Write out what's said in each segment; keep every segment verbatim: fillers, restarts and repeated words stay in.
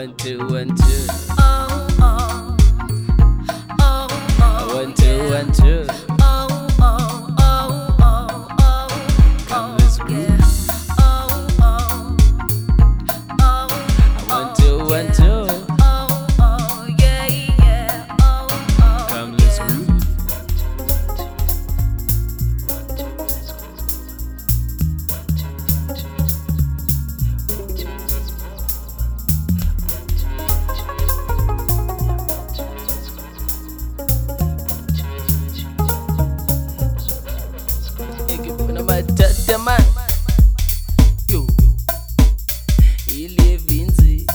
One, two, one, two. Oh, oh, oh, oh. One, two, one, two. Oh, oh, oh, oh, oh. Come, let's groove. Yeah. Oh, oh, oh. One, two, one, two. Oh, oh, yeah, yeah. Oh, oh. Come, let's groove. Matata man, yo, ile vinzi,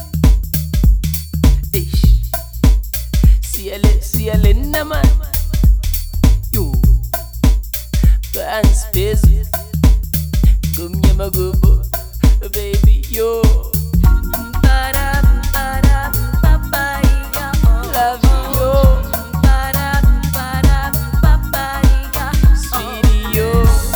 ish, siale siale na man, yo, bands busy, gumya magubo, baby yo, Ba-da, ba-da, ba-ba-dee-ya, oh, love you yo, ba-da, ba-da, ba-ba-dee-ya, sweetie yo.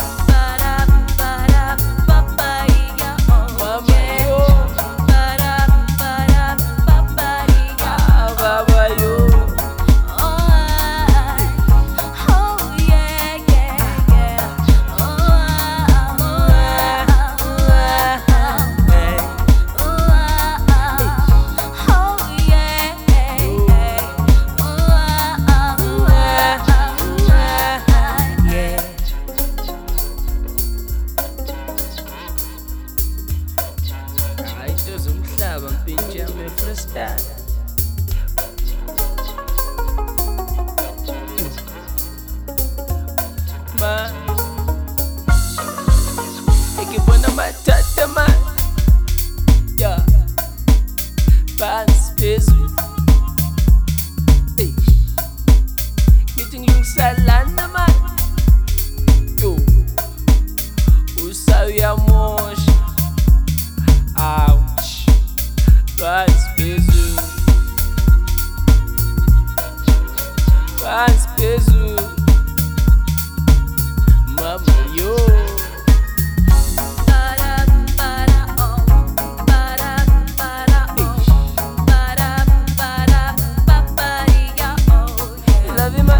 Umhlaba mpinjame freestyle man, ikibona matata man, yeah, bands phezulu, ngithi ngilungisalana man, yo, usayamosha. Ouch, bands phezulu, bands phezulu, mama yo. Love you man.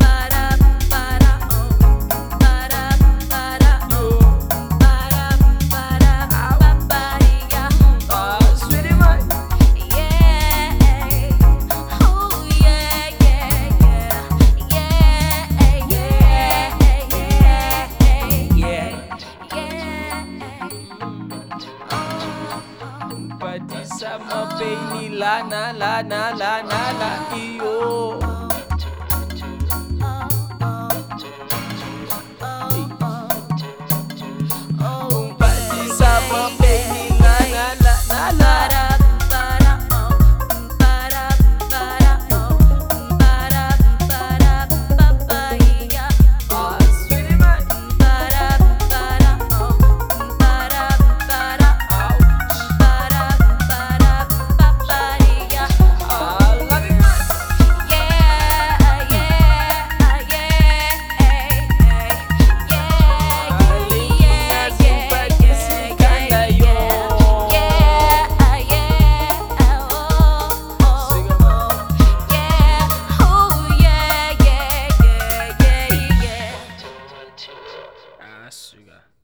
Sama baby lana lana lana la iyo. Umpati sama baby lana lana la. Sugar.